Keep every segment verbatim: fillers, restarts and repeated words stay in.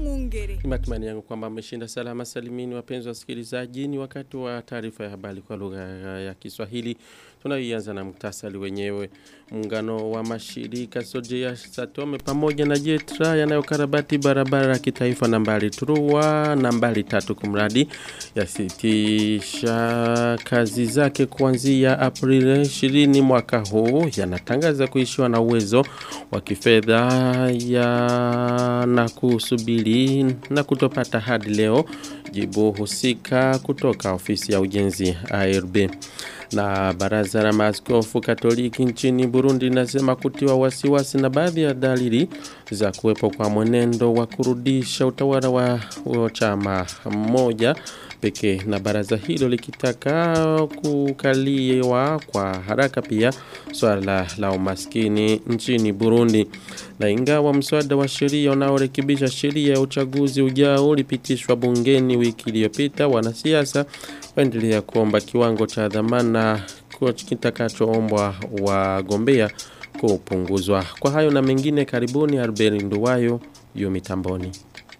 Mwungere. Matumaini yangu kwamba mmeshinda salama salimini wapenzi wasikilizaji. Ni wakati wa taarifa ya habari kwa lugha ya Kiswahili. Tunaanza na muktasari wenyewe. Muungano wa mashirika Sojea Satome pamoja na Jetra yanayokarabati barabara ya kitaifa nambari Turua nambari tatu kumradi yasitisha kazi zake kuanzia Aprili ishirini mwaka huu, yanatangaza kuishiwa na uwezo wa kifedha ya na kusubiri na kutopata hadi leo jibu husika kutoka ofisi ya ujenzi A R B. Na baraza la maaskofu Katoliki nchini Burundi nasema kutiwa wasiwasi na baadhi ya dalili za kuwepo kwa mwenendo wa kurudisha utawala wa, wa chama moja pekee, na baraza hilo likitaka kukaliwa kwa haraka pia swala la umaskini nchini Burundi. Na ingawa mswada wa sheria unaorekebisha sheria ya uchaguzi ujao ulipitishwa bungeni wiki iliyopita, wanasiasa waendelea kuomba kiwango cha dhamana kwa kitakachoombwa wagombea kupunguzwa. Kwa hayo na mengine, karibuni. Albert Nduwayo yu mitamboni.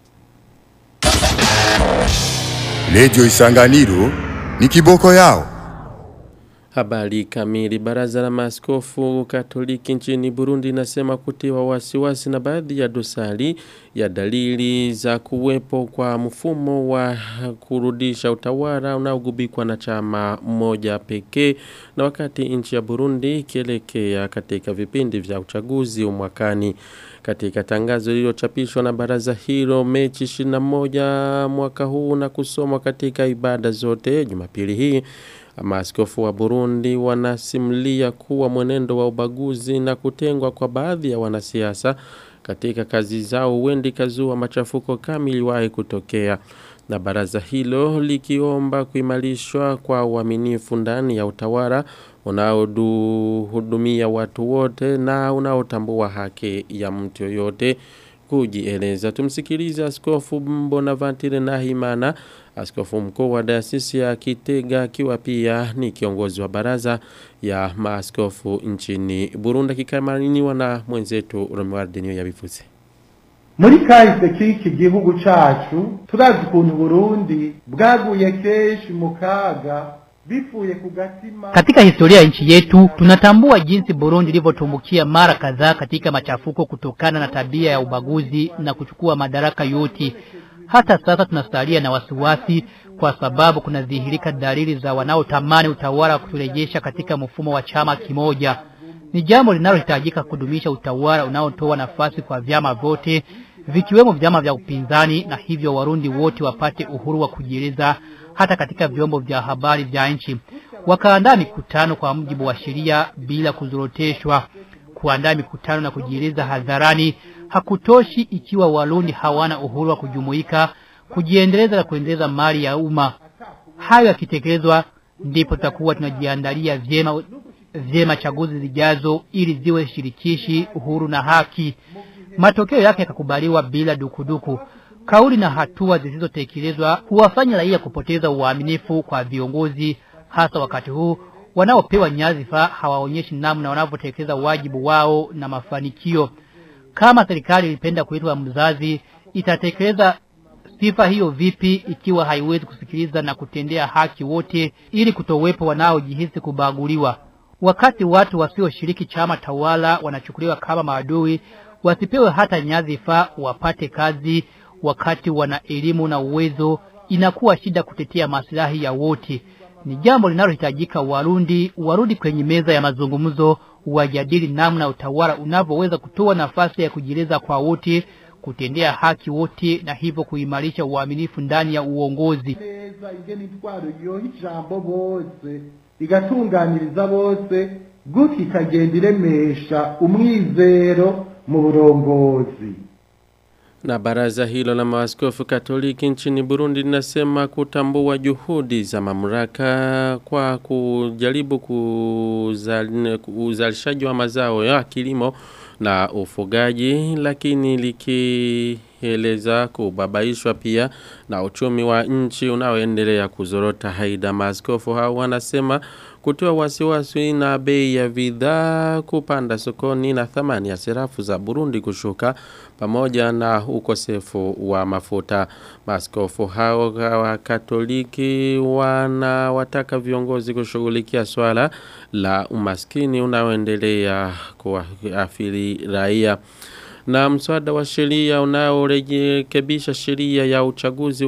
Radio Isanganiro ni kiboko yao. Habari kamili. Baraza la maaskofu Katoliki nchini Burundi nasema kutiwa wasiwasi na baadhi ya dosari ya dalili za kuwepo kwa mfumo wa kurudisha utawala unaogubikwa na chama moja pekee, na wakati nchi ya Burundi ikielekea katika vipindi vya uchaguzi mwakani. Katika tangazo lililochapishwa na baraza hilo Machi ishirini na moja mwaka huu na kusomwa katika ibada zote Jumapili hii, maaskofu wa Burundi wanasimulia kuwa mwenendo wa ubaguzi na kutengwa kwa baadhi ya wanasiasa katika kazi zao huenda kazua machafuko kama iliwahi kutokea, na baraza hilo likiomba kuimarishwa kwa uaminifu ndani ya utawala unaohudumia watu wote na unaotambua haki ya mtu yoyote kujieleza. Tumsikilize Askofu Bonaventure Nahimana, askofu mkuu wa Dayosisi ya Kitega, akiwa pia ni kiongozi wa baraza ya maaskofu nchini Burundi, kikamaniwa na mwenzetu Romuald Niyo yabivuze. Muri kahise k'iki gihugu cacu turazi kuntu Burundi bwaguye keshi mukaga bifuye kugatima. Katika historia ya nchi yetu tunatambua jinsi Burundi ilivyotumbukia mara kadhaa katika machafuko kutokana na tabia ya ubaguzi na kuchukua madaraka yote. Hata sasa tunasalia na wasiwasi kwa sababu kuna dhihirika dalili za wanaotamani utawala kuturejesha katika mfumo wa chama kimoja. Ni jambo linalohitajika kudumisha utawala unaotoa nafasi kwa vyama vyote vikiwemo vyama vya upinzani, na hivyo Warundi wote wapate uhuru wa kujieleza hata katika vyombo vya habari vya nchi. Wakaandaa mikutano kwa mujibu wa sheria bila kuzoroteshwa. Kuandaa mikutano na kujieleza hadharani hakutoshi ikiwa Warundi hawana uhuru wa kujumuika, kujiendeleza na kuendeleza mali ya umma. Hayo yakitekelezwa ndipo tutakuwa tunajiandalia vyema vyema chaguzi zijazo ili ziwe shirikishi, uhuru na haki. Matokeo yake yakakubaliwa bila dukuduku. Kauli na hatua zisizotekelezwa huwafanya raia kupoteza uaminifu kwa viongozi, hasa wakati huu wanaopewa nyadhifa hawaonyeshi namna wanavyotekeleza wajibu wao na mafanikio. Kama serikali ilipenda kuitwa mzazi, itatekeleza sifa hiyo vipi ikiwa haiwezi kusikiliza na kutendea haki wote ili kutowepo wanaojihisi kubaguliwa? Wakati watu wasioshiriki chama tawala wanachukuliwa kama maadui, wasipewe hata nyadhifa wapate kazi, wakati wana elimu na uwezo, inakuwa shida kutetea maslahi ya wote. Ni jambo linalohitajika Warundi warudi kwenye meza ya mazungumzo, wajadili namna utawala unavyoweza kutoa nafasi ya kujieleza kwa wote, kutendea haki wote, na hivyo kuimarisha uaminifu ndani ya uongozi. Igatunganiriza bose guti kagenda iremesha umwizero mu burongozi. Na baraza hilo la maaskofu Katoliki nchini Burundi linasema kutambua juhudi za mamlaka kwa kujaribu kuzalishaji wa mazao ya kilimo na ufugaji, lakini liki walieleza kubabaishwa pia na uchumi wa nchi unaoendelea kuzorota. Haida maaskofu hao wanasema kutoa wasiwasi na bei ya bidhaa kupanda sokoni na thamani ya sarafu za Burundi kushuka pamoja na ukosefu wa mafuta. Maaskofu hao wa Katoliki wanawataka viongozi kushughulikia swala la umaskini unaoendelea kuathiri raia. Na mswada wa sheria unaorekebisha sheria ya uchaguzi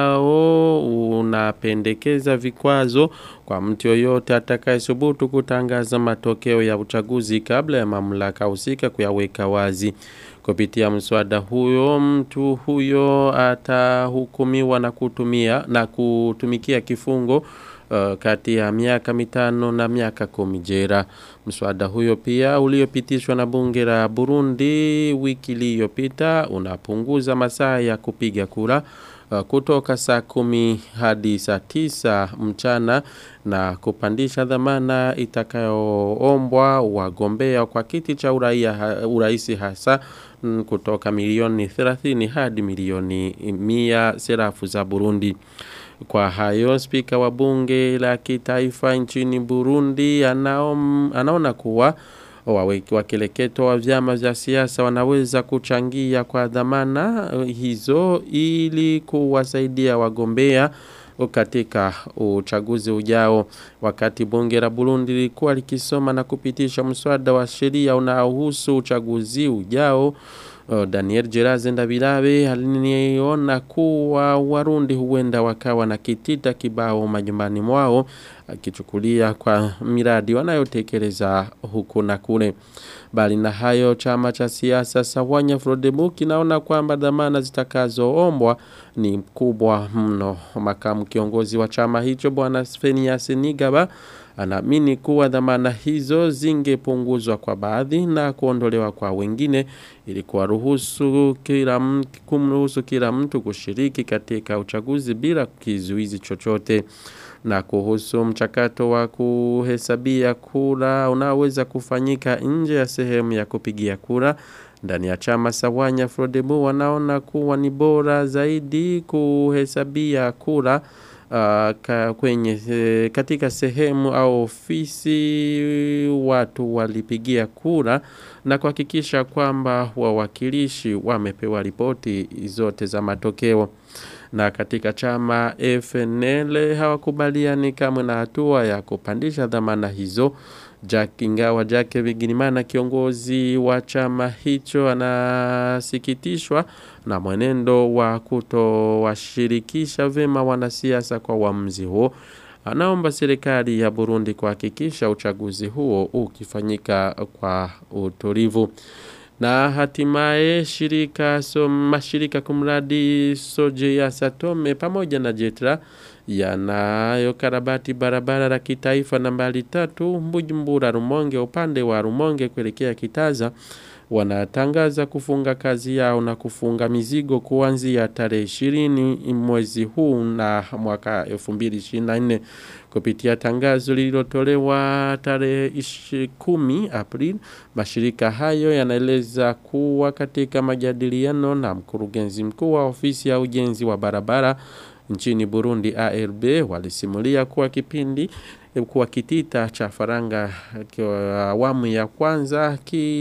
ujao unapendekeza vikwazo kwa mtu yoyote atakayesubutu kutangaza matokeo ya uchaguzi kabla ya mamlaka husika kuyaweka wazi. Kupitia mswada huyo, mtu huyo atahukumiwa na kutumia na kutumikia kifungo Uh, kati ya miaka mitano na miaka kumi jela. Mswada huyo pia uliopitishwa na bunge la Burundi wiki iliyopita unapunguza masaa ya kupiga kura uh, kutoka saa kumi hadi saa tisa mchana na kupandisha dhamana itakayoombwa wagombea kwa kiti cha uraia uraisi hasa mm, kutoka milioni thelathini hadi milioni mia sarafu za Burundi. Kwa hayo, spika wa bunge la kitaifa nchini Burundi anaom, anaona kuwa waweki wakileketo wa vyama vya siasa wanaweza kuchangia kwa dhamana hizo ili kuwasaidia wagombea katika uchaguzi ujao. Wakati bunge la Burundi lilikuwa likisoma na kupitisha mswada wa sheria unaohusu uchaguzi ujao, Daniel Geraze Ndabirabe aliniona kuwa Warundi huenda wakawa na kitita kibao majumbani mwao akichukulia kwa miradi wanayotekeleza huku na kule. Bali na hayo, chama cha siasa Sawanya Frodebu kinaona kwamba dhamana zitakazoombwa ni kubwa mno. Makamu kiongozi wa chama hicho Bwana Sphenias Nigaba anaamini kuwa dhamana hizo zingepunguzwa kwa baadhi na kuondolewa kwa wengine ili kuwaruhusu kila mtu kumruhusu kila mtu kushiriki katika uchaguzi bila kizuizi chochote. Na kuhusu mchakato wa kuhesabia kura unaweza kufanyika nje ya sehemu ya kupigia kura, ndani ya chama Sawanya Frodebu wanaona kuwa ni bora zaidi kuhesabia kura Uh, kwenye e, katika sehemu au ofisi watu walipigia kura na kuhakikisha kwamba wawakilishi wamepewa ripoti zote za matokeo. Na katika chama F N L hawakubaliani kamwe na hatua ya kupandisha dhamana hizo. Jack Ingawa Jake Bigirimana kiongozi wa chama hicho anasikitishwa na mwenendo wa kutowashirikisha vema wanasiasa kwa uamuzi huo. Anaomba serikali ya Burundi kuhakikisha uchaguzi huo ukifanyika kwa utulivu. Na hatimaye shirika so mashirika kumradi Soje ya Satome pamoja na Jetra yanayo karabati barabara la kitaifa nambari tatu Bujumbura Rumonge upande wa Rumonge kuelekea Kitaza wanatangaza kufunga kazi yao na kufunga mizigo kuanzia tarehe ishirini mwezi huu na mwaka elfu mbili ishirini na nne. Kupitia tangazo lililotolewa tarehe kumi Aprili, mashirika hayo yanaeleza kuwa katika majadiliano na mkurugenzi mkuu wa ofisi ya ujenzi wa barabara nchini Burundi A R B walisimulia kuwa kipindi kwa kitita cha faranga kwa awamu ya kwanza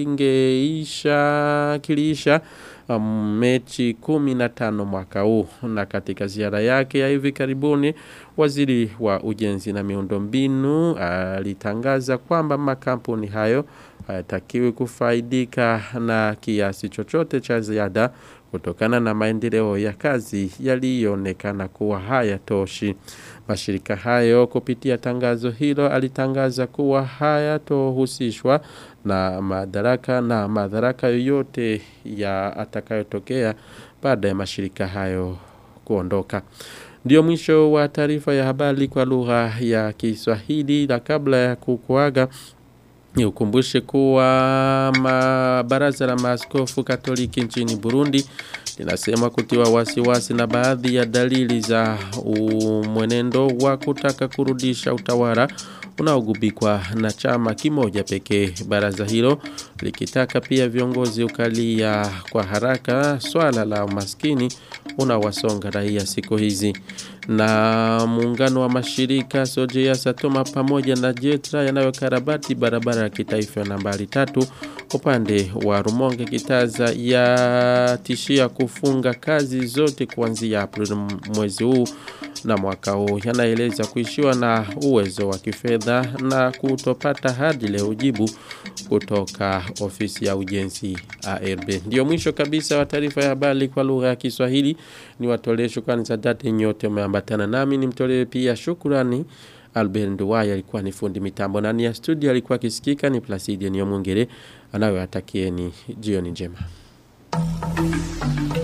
kingeisha kiliisha um, mechi kumi na tano mwaka huu. Na katika ziara yake ya hivi karibuni waziri wa ujenzi na miundombinu alitangaza kwamba makampuni hayo hayatakiwi kufaidika na kiasi chochote cha ziada kutokana na maendeleo ya kazi yaliyoonekana kuwa hayatoshi. Mashirika hayo kupitia tangazo hilo alitangaza kuwa hayatohusishwa na madaraka na madaraka yoyote ya atakayotokea baada ya mashirika hayo kuondoka. Ndio mwisho wa taarifa ya habari kwa lugha ya Kiswahili. Na kabla ya kukuaga Ukumbushe kuwa ma baraza la maaskofu Katoliki nchini Burundi linasema kutiwa wasiwasi na baadhi ya dalili za mwenendo wa kutaka kurudisha utawala unaogubikwa na chama kimoja pekee. Baraza hilo likitaka pia viongozi ukalia kwa haraka swala la umaskini unawasonga raia siku hizi. Na muungano wa mashirika Sojea Satoma pamoja na Jetra yanayokarabati barabara ya kitaifa nambari tatu upande wa Rumonge Kitaza ya tishia kufunga kazi zote kuanzia Aprili mwezi huu na mwaka huu. Yanaeleza kuishiwa na uwezo wa kifedha na kutopata hadi leo jibu kutoka ofisi ya ujenzi A R B. Ndio mwisho kabisa wa taarifa ya habari kwa lugha ya Kiswahili. Ni watolee shukrani za dhati nyote mmeambatana nami. Nimtolee pia shukrani Albert Nduwaya alikuwa ni fundi mitambo na ni ya studio alikuwa kisikika ni Placide Nyomungere anayewatakieni jioni njema.